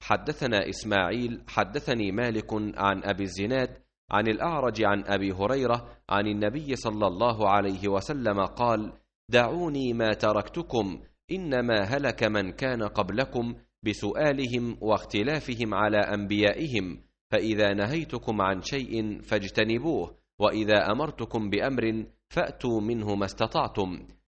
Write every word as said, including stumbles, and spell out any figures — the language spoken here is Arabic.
حدثنا إسماعيل حدثني مالك عن أبي الزناد عن الأعرج عن أبي هريرة عن النبي صلى الله عليه وسلم قال: دعوني ما تركتكم، إنما هلك من كان قبلكم بسؤالهم واختلافهم على أنبيائهم، فإذا نهيتكم عن شيء فاجتنبوه، وإذا أمرتكم بأمر فأتوا منه ما استطعتم.